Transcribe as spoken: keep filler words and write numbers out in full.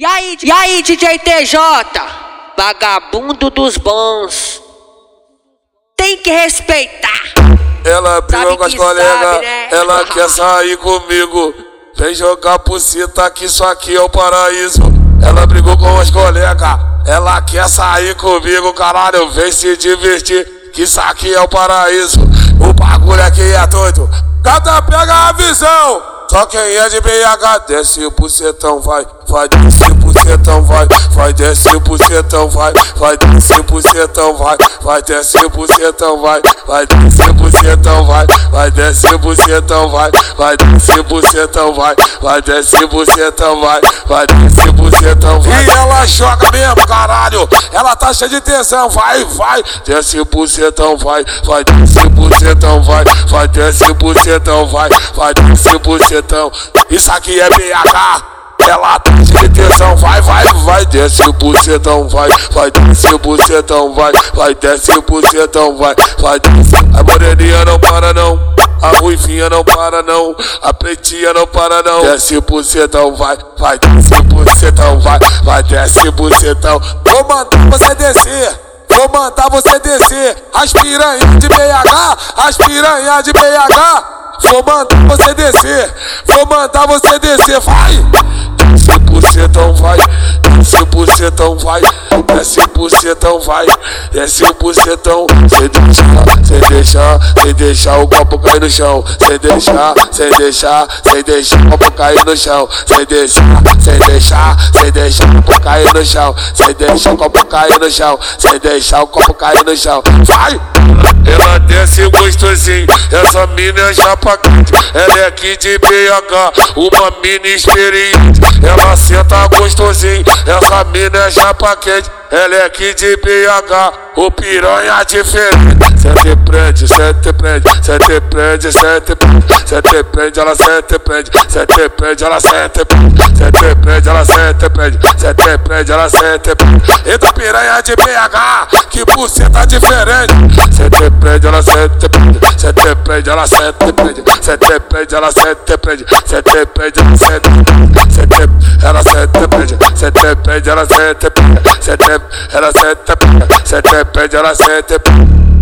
E aí, e aí, D J T J, vagabundo dos bons, tem que respeitar. Ela brigou com as colegas, né? ela quer sair comigo. Vem jogar pucita que isso aqui é o paraíso. Ela brigou com as colegas, ela quer sair comigo, caralho, vem se divertir, que isso aqui é o paraíso. O bagulho aqui é doido, cada pega a visão. Só quem é de B H desce o bucetão, vai, vai desce o bucetão, vai, vai desce o bucetão, vai, vai desce o bucetão, vai, vai desce o bucetão, vai, vai desce o bucetão, vai, vai desce o bucetão, vai, vai desce o bucetão, vai, vai desce o bucetão, vai, vai desce o bucetão, vai. E ela joga mesmo, caralho, ela tá cheia de tesão, vai, vai, desce o bucetão, vai, vai desce o bucetão, vai, vai desce o bucetão, vai, vai desce o bucetão. Isso aqui é B H, ela tá cheia de tesão, vai, vai, vai, desce o bucetão, vai, vai, desce o bucetão, vai, vai, desce o bucetão, vai, vai, desce. A moreninha não para não, a ruivinha não para não, a pretinha não para não, desce o bucetão, vai, vai, desce o bucetão, vai, vai, desce o bucetão. Vou mandar você descer, vou mandar você descer, as piranhas de B H, as piranhas de B H. Vou mandar você descer, vou mandar você descer, vai! Desce o bucetão, vai, desce o bucetão, vai, desce o bucetão, vai, desce o bucetão. Cê deixar, cê deixar, cê deixar o copo cair no chão, cê deixar, cê deixar, cê deixar o copo cair no chão, cê deixar, cê deixar, cê deixar o copo cair no chão, cê deixar o copo cair no chão, cê deixar o copo cair no chão, vai! Ela desce gostosinho, essa mina é chapa quente, ela é aqui de B H, uma mina experiente. Ela senta gostosinho, essa mina é chapa quente, ela é aqui de B H, o piranha diferente. Cê te prende, cê te prende, cê te prende, cê te prende, cê te prende, ela cê te prende, cê te prende, ela cê te prende, cê te prende, ela cê te prende, cê te prende, ela cê te prende. Eita piranha de B H, que buceta diferente. Cê te prende, ela cê te prende, cê te prende, ela cê te prende, cê te prende, ela cê te prende, cê te prende, ela cê te prende, cê te, ela cê te prende, cê te prende, ela cê te prende, cê te, ela cê te prende, cê te prende, ela cê te prende.